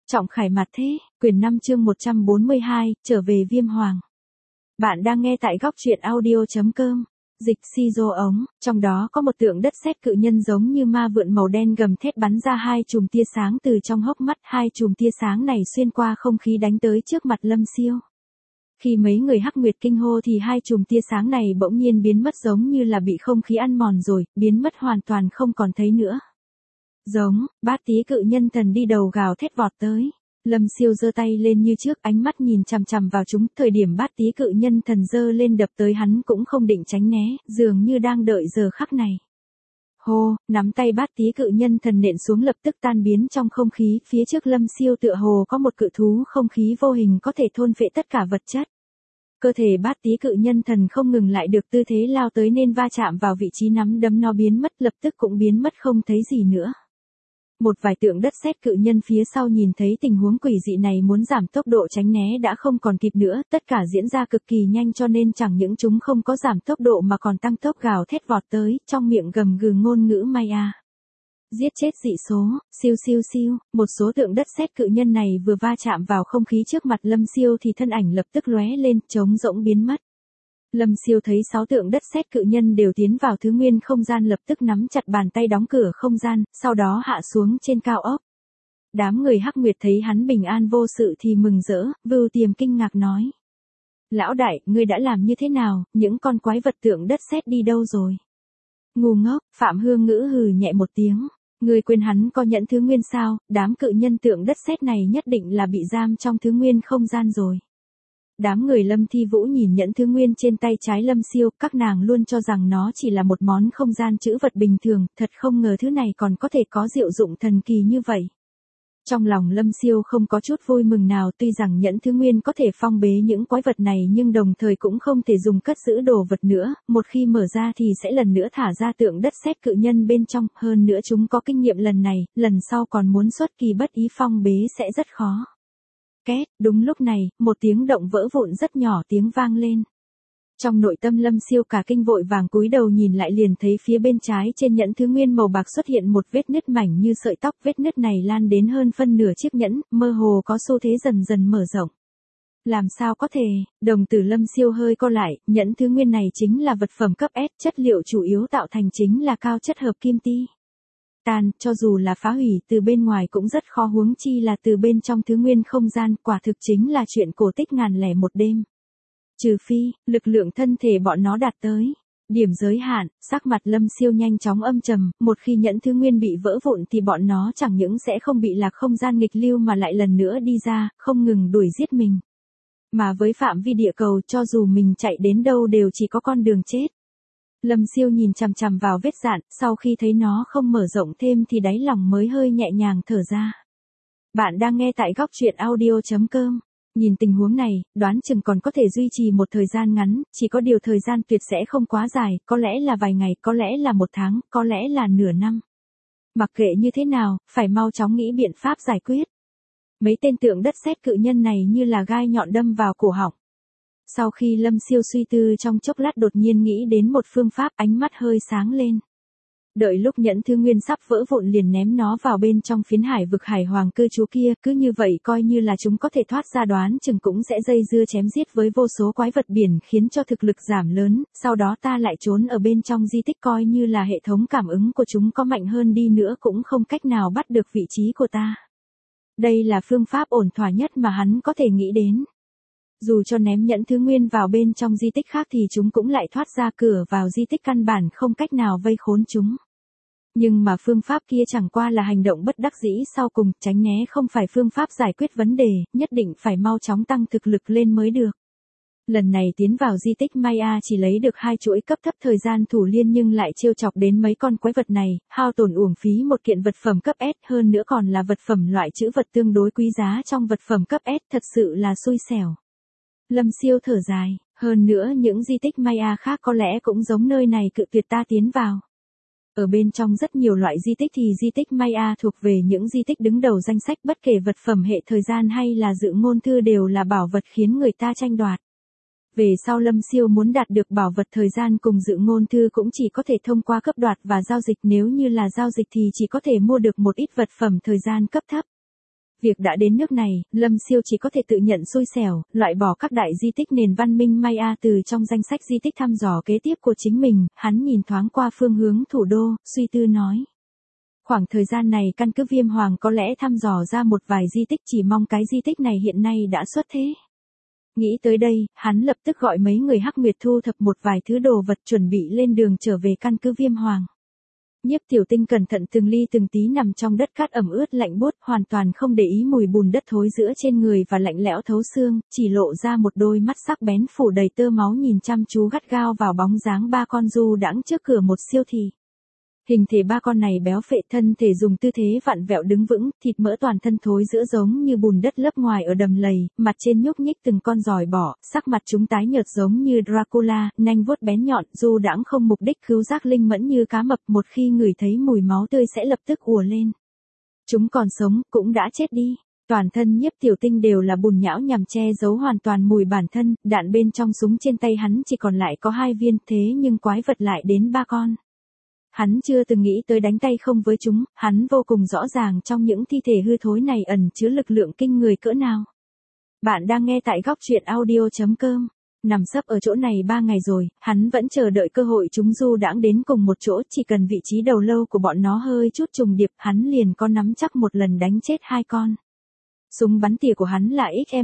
Trọng khải mặt thế, quyển 5 chương 142, trở về Viêm Hoàng. Bạn đang nghe tại góc truyện audio.com. Dịch Shizo ống, trong đó có một tượng đất sét cự nhân giống như ma vượn màu đen gầm thét bắn ra hai chùm tia sáng từ trong hốc mắt, hai chùm tia sáng này xuyên qua không khí đánh tới trước mặt Lâm Siêu. Khi mấy người Hắc Nguyệt kinh hô thì hai chùm tia sáng này bỗng nhiên biến mất giống như là bị không khí ăn mòn rồi, biến mất hoàn toàn không còn thấy nữa. Giống, Bát Tý cự nhân thần đi đầu gào thét vọt tới. Lâm Siêu giơ tay lên như trước, ánh mắt nhìn chằm chằm vào chúng, thời điểm Bát Tý cự nhân thần giơ lên đập tới hắn cũng không định tránh né, dường như đang đợi giờ khắc này. Hô, nắm tay Bát Tý cự nhân thần nện xuống lập tức tan biến trong không khí, phía trước Lâm Siêu tựa hồ có một cự thú không khí vô hình có thể thôn phệ tất cả vật chất. Cơ thể Bát Tý cự nhân thần không ngừng lại được tư thế lao tới nên va chạm vào vị trí nắm đấm nó biến mất, lập tức cũng biến mất không thấy gì nữa. Một vài tượng đất sét cự nhân phía sau nhìn thấy tình huống quỷ dị này muốn giảm tốc độ tránh né đã không còn kịp nữa, tất cả diễn ra cực kỳ nhanh cho nên chẳng những chúng không có giảm tốc độ mà còn tăng tốc gào thét vọt tới, trong miệng gầm gừ ngôn ngữ Maya. Giết chết dị số, siêu siêu siêu, một số tượng đất sét cự nhân này vừa va chạm vào không khí trước mặt Lâm Siêu thì thân ảnh lập tức lóe lên, trống rỗng biến mất. Lâm Siêu thấy 6 tượng đất sét cự nhân đều tiến vào thứ nguyên không gian, lập tức nắm chặt bàn tay đóng cửa không gian, sau đó hạ xuống trên cao ốc. Đám người Hắc Nguyệt thấy hắn bình an vô sự thì mừng rỡ, Vưu Tiềm kinh ngạc nói. Lão đại, ngươi đã làm như thế nào, những con quái vật tượng đất sét đi đâu rồi? Ngu ngốc, Phạm Hương Ngữ hừ nhẹ một tiếng. Ngươi quên hắn có nhẫn thứ nguyên sao, đám cự nhân tượng đất sét này nhất định là bị giam trong thứ nguyên không gian rồi. Đám người Lâm Thi Vũ nhìn nhẫn thứ nguyên trên tay trái Lâm Siêu, các nàng luôn cho rằng nó chỉ là một món không gian trữ vật bình thường, thật không ngờ thứ này còn có thể có diệu dụng thần kỳ như vậy. Trong lòng Lâm Siêu không có chút vui mừng nào, tuy rằng nhẫn thứ nguyên có thể phong bế những quái vật này nhưng đồng thời cũng không thể dùng cất giữ đồ vật nữa, một khi mở ra thì sẽ lần nữa thả ra tượng đất sét cự nhân bên trong, hơn nữa chúng có kinh nghiệm lần này, lần sau còn muốn xuất kỳ bất ý phong bế sẽ rất khó. Két, đúng lúc này, một tiếng động vỡ vụn rất nhỏ tiếng vang lên. Trong nội tâm Lâm Siêu cả kinh vội vàng cúi đầu nhìn lại liền thấy phía bên trái trên nhẫn thứ nguyên màu bạc xuất hiện một vết nứt mảnh như sợi tóc, vết nứt này lan đến hơn phân nửa chiếc nhẫn, mơ hồ có xu thế dần dần mở rộng. Làm sao có thể, đồng tử Lâm Siêu hơi co lại, nhẫn thứ nguyên này chính là vật phẩm cấp S, chất liệu chủ yếu tạo thành chính là cao chất hợp kim ti. Cho dù là phá hủy từ bên ngoài cũng rất khó, huống chi là từ bên trong thứ nguyên không gian, quả thực chính là chuyện cổ tích ngàn lẻ một đêm. Trừ phi, lực lượng thân thể bọn nó đạt tới điểm giới hạn, sắc mặt Lâm Siêu nhanh chóng âm trầm, một khi nhẫn thứ nguyên bị vỡ vụn thì bọn nó chẳng những sẽ không bị lạc không gian nghịch lưu mà lại lần nữa đi ra, không ngừng đuổi giết mình. Mà với phạm vi địa cầu cho dù mình chạy đến đâu đều chỉ có con đường chết. Lâm Siêu nhìn chằm chằm vào vết dạn, sau khi thấy nó không mở rộng thêm thì đáy lòng mới hơi nhẹ nhàng thở ra. Bạn đang nghe tại góc truyện audio.com. Nhìn tình huống này, đoán chừng còn có thể duy trì một thời gian ngắn, chỉ có điều thời gian tuyệt sẽ không quá dài, có lẽ là vài ngày, có lẽ là một tháng, có lẽ là nửa năm. Mặc kệ như thế nào, phải mau chóng nghĩ biện pháp giải quyết. Mấy tên tượng đất sét cự nhân này như là gai nhọn đâm vào cổ họng. Sau khi Lâm Siêu suy tư trong chốc lát đột nhiên nghĩ đến một phương pháp, ánh mắt hơi sáng lên. Đợi lúc nhẫn thứ nguyên sắp vỡ vụn liền ném nó vào bên trong phiến hải vực hải hoàng cư trú kia, cứ như vậy coi như là chúng có thể thoát ra, đoán chừng cũng sẽ dây dưa chém giết với vô số quái vật biển khiến cho thực lực giảm lớn, sau đó ta lại trốn ở bên trong di tích, coi như là hệ thống cảm ứng của chúng có mạnh hơn đi nữa cũng không cách nào bắt được vị trí của ta. Đây là phương pháp ổn thỏa nhất mà hắn có thể nghĩ đến. Dù cho ném nhẫn thứ nguyên vào bên trong di tích khác thì chúng cũng lại thoát ra, cửa vào di tích căn bản không cách nào vây khốn chúng. Nhưng mà phương pháp kia chẳng qua là hành động bất đắc dĩ sau cùng, tránh né không phải phương pháp giải quyết vấn đề, nhất định phải mau chóng tăng thực lực lên mới được. Lần này tiến vào di tích Maya chỉ lấy được 2 chuỗi cấp thấp thời gian thủ liên nhưng lại trêu chọc đến mấy con quái vật này, hao tổn uổng phí một kiện vật phẩm cấp S, hơn nữa còn là vật phẩm loại trữ vật tương đối quý giá trong vật phẩm cấp S, thật sự là xui xẻo. Lâm Siêu thở dài, hơn nữa những di tích Maya khác có lẽ cũng giống nơi này cự tuyệt ta tiến vào. Ở bên trong rất nhiều loại di tích thì di tích Maya thuộc về những di tích đứng đầu danh sách, bất kể vật phẩm hệ thời gian hay là dự ngôn thư đều là bảo vật khiến người ta tranh đoạt. Về sau Lâm Siêu muốn đạt được bảo vật thời gian cùng dự ngôn thư cũng chỉ có thể thông qua cấp đoạt và giao dịch, nếu như là giao dịch thì chỉ có thể mua được một ít vật phẩm thời gian cấp thấp. Việc đã đến nước này, Lâm Siêu chỉ có thể tự nhận xui xẻo, loại bỏ các đại di tích nền văn minh Maya từ trong danh sách di tích thăm dò kế tiếp của chính mình. Hắn nhìn thoáng qua phương hướng thủ đô, suy tư nói. Khoảng thời gian này căn cứ Viêm Hoàng có lẽ thăm dò ra một vài di tích, chỉ mong cái di tích này hiện nay đã xuất thế. Nghĩ tới đây, hắn lập tức gọi mấy người Hắc Nguyệt thu thập một vài thứ đồ vật chuẩn bị lên đường trở về căn cứ Viêm Hoàng. Nhiếp Tiểu Tinh cẩn thận từng ly từng tí nằm trong đất cát ẩm ướt lạnh buốt, hoàn toàn không để ý mùi bùn đất thối rữa trên người và lạnh lẽo thấu xương, chỉ lộ ra một đôi mắt sắc bén phủ đầy tơ máu nhìn chăm chú gắt gao vào bóng dáng ba con du đãng trước cửa một siêu thị. Hình thể ba con này béo phệ, thân thể dùng tư thế vặn vẹo đứng vững, thịt mỡ toàn thân thối rữa giống như bùn đất lấp ngoài ở đầm lầy, mặt trên nhúc nhích từng con giòi bọ, sắc mặt chúng tái nhợt giống như Dracula, nanh vuốt bén nhọn, du đãng không mục đích, khứu giác linh mẫn như cá mập, một khi ngửi thấy mùi máu tươi sẽ lập tức ùa lên. Chúng còn sống, cũng đã chết đi. Toàn thân Nhiếp Tiểu Tinh đều là bùn nhão nhằm che giấu hoàn toàn mùi bản thân, đạn bên trong súng trên tay hắn chỉ còn lại có 2 viên, thế nhưng quái vật lại đến 3 con. Hắn chưa từng nghĩ tới đánh tay không với chúng, hắn vô cùng rõ ràng trong những thi thể hư thối này ẩn chứa lực lượng kinh người cỡ nào. Bạn đang nghe tại góc truyện audio.com. Nằm sấp ở chỗ này 3 ngày rồi, hắn vẫn chờ đợi cơ hội chúng du đãng đến cùng một chỗ, chỉ cần vị trí đầu lâu của bọn nó hơi chút trùng điệp, hắn liền có nắm chắc một lần đánh chết 2 con. Súng bắn tỉa của hắn là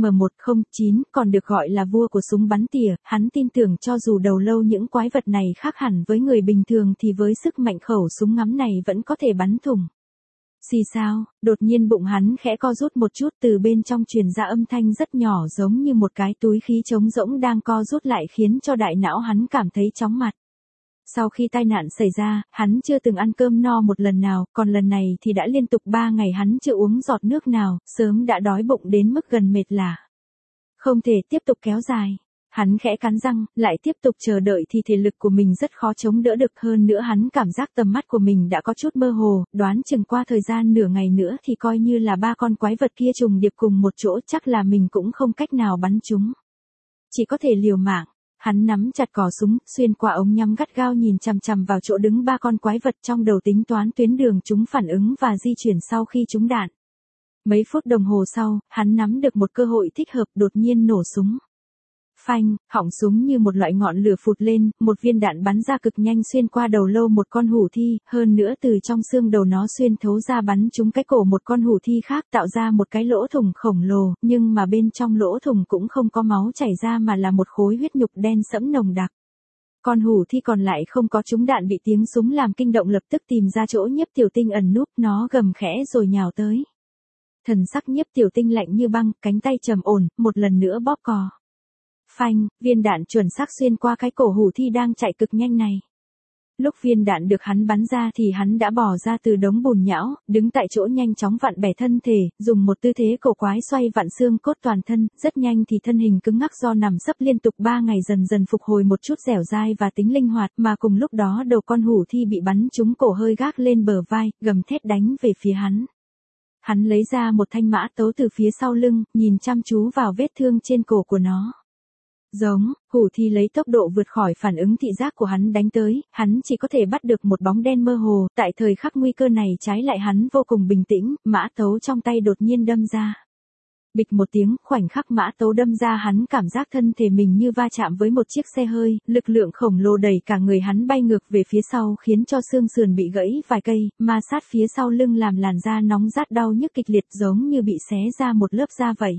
XM109, còn được gọi là vua của súng bắn tỉa, hắn tin tưởng cho dù đầu lâu những quái vật này khác hẳn với người bình thường thì với sức mạnh khẩu súng ngắm này vẫn có thể bắn thủng. Xì sao, đột nhiên bụng hắn khẽ co rút một chút, từ bên trong truyền ra âm thanh rất nhỏ giống như một cái túi khí trống rỗng đang co rút lại khiến cho đại não hắn cảm thấy chóng mặt. Sau khi tai nạn xảy ra, hắn chưa từng ăn cơm no một lần nào, còn lần này thì đã liên tục 3 ngày hắn chưa uống giọt nước nào, sớm đã đói bụng đến mức gần mệt lả. Không thể tiếp tục kéo dài. Hắn khẽ cắn răng, lại tiếp tục chờ đợi thì thể lực của mình rất khó chống đỡ được, hơn nữa hắn cảm giác tầm mắt của mình đã có chút mơ hồ, đoán chừng qua thời gian nửa ngày nữa thì coi như là 3 con quái vật kia trùng điệp cùng một chỗ chắc là mình cũng không cách nào bắn chúng. Chỉ có thể liều mạng. Hắn nắm chặt cò súng, xuyên qua ống nhắm gắt gao nhìn chằm chằm vào chỗ đứng 3 con quái vật, trong đầu tính toán tuyến đường chúng phản ứng và di chuyển sau khi trúng đạn. Mấy phút đồng hồ sau, hắn nắm được một cơ hội thích hợp, đột nhiên nổ súng. Phanh, họng súng như một loại ngọn lửa phụt lên, một viên đạn bắn ra cực nhanh xuyên qua đầu lâu một con hủ thi, hơn nữa từ trong xương đầu nó xuyên thấu ra bắn trúng cái cổ một con hủ thi khác, tạo ra một cái lỗ thủng khổng lồ, nhưng mà bên trong lỗ thủng cũng không có máu chảy ra mà là một khối huyết nhục đen sẫm nồng đặc. Con hủ thi còn lại không có trúng đạn bị tiếng súng làm kinh động, lập tức tìm ra chỗ Nhiếp Tiểu Tinh ẩn núp, nó gầm khẽ rồi nhào tới. Thần sắc Nhiếp Tiểu Tinh lạnh như băng, cánh tay trầm ổn, một lần nữa bóp cò. Phanh, viên đạn chuẩn xác xuyên qua cái cổ hủ thi đang chạy cực nhanh này. Lúc viên đạn được hắn bắn ra thì hắn đã bò ra từ đống bùn nhão, đứng tại chỗ nhanh chóng vặn bẻ thân thể, dùng một tư thế cổ quái xoay vặn xương cốt toàn thân, rất nhanh thì thân hình cứng ngắc do nằm sấp liên tục 3 ngày dần dần phục hồi một chút dẻo dai và tính linh hoạt, mà cùng lúc đó đầu con hủ thi bị bắn trúng cổ hơi gác lên bờ vai, gầm thét đánh về phía hắn. Hắn lấy ra một thanh mã tấu từ phía sau lưng, nhìn chăm chú vào vết thương trên cổ của nó. Giống, hủ thi lấy tốc độ vượt khỏi phản ứng thị giác của hắn đánh tới, hắn chỉ có thể bắt được một bóng đen mơ hồ, tại thời khắc nguy cơ này trái lại hắn vô cùng bình tĩnh, mã tấu trong tay đột nhiên đâm ra. Bịch một tiếng, khoảnh khắc mã tấu đâm ra hắn cảm giác thân thể mình như va chạm với một chiếc xe hơi, lực lượng khổng lồ đẩy cả người hắn bay ngược về phía sau khiến cho xương sườn bị gãy vài cây, ma sát phía sau lưng làm làn da nóng rát đau nhức kịch liệt giống như bị xé ra một lớp da vậy.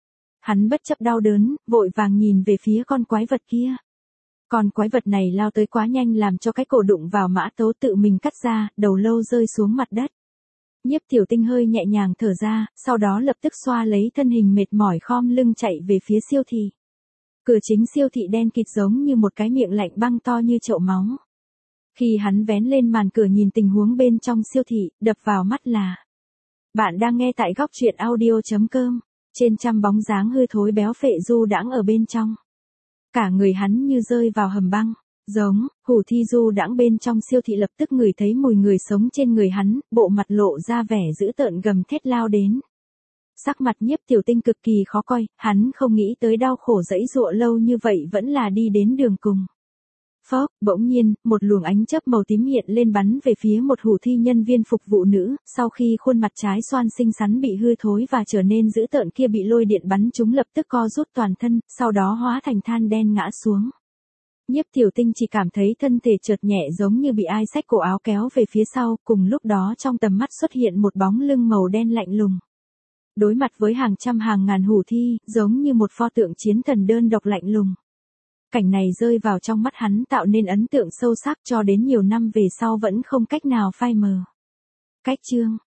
Hắn bất chấp đau đớn, vội vàng nhìn về phía con quái vật kia. Con quái vật này lao tới quá nhanh làm cho cái cổ đụng vào mã tấu tự mình cắt ra, đầu lâu rơi xuống mặt đất. Nhiếp Tiểu Tinh hơi nhẹ nhàng thở ra, sau đó lập tức xoa lấy thân hình mệt mỏi khom lưng chạy về phía siêu thị. Cửa chính siêu thị đen kịt giống như một cái miệng lạnh băng to như chậu máu. Khi hắn vén lên màn cửa nhìn tình huống bên trong siêu thị, đập vào mắt là. Bạn đang nghe tại góc truyện audio.com. Trên trăm bóng dáng hư thối béo phệ du đãng ở bên trong. Cả người hắn như rơi vào hầm băng. Giống, hủ thi du đãng bên trong siêu thị lập tức ngửi thấy mùi người sống trên người hắn, bộ mặt lộ ra vẻ dữ tợn gầm thét lao đến. Sắc mặt Nhiếp Tiểu Tinh cực kỳ khó coi, hắn không nghĩ tới đau khổ dẫy dụa lâu như vậy vẫn là đi đến đường cùng. Phốc, bỗng nhiên, một luồng ánh chớp màu tím hiện lên bắn về phía một hủ thi nhân viên phục vụ nữ, sau khi khuôn mặt trái xoan xinh xắn bị hư thối và trở nên dữ tợn kia bị lôi điện bắn trúng lập tức co rút toàn thân, sau đó hóa thành than đen ngã xuống. Nhiếp Tiểu Tinh chỉ cảm thấy thân thể chợt nhẹ giống như bị ai xách cổ áo kéo về phía sau, cùng lúc đó trong tầm mắt xuất hiện một bóng lưng màu đen lạnh lùng. Đối mặt với hàng trăm hàng ngàn hủ thi, giống như một pho tượng chiến thần đơn độc lạnh lùng. Cảnh này rơi vào trong mắt hắn tạo nên ấn tượng sâu sắc cho đến nhiều năm về sau vẫn không cách nào phai mờ. Cách chương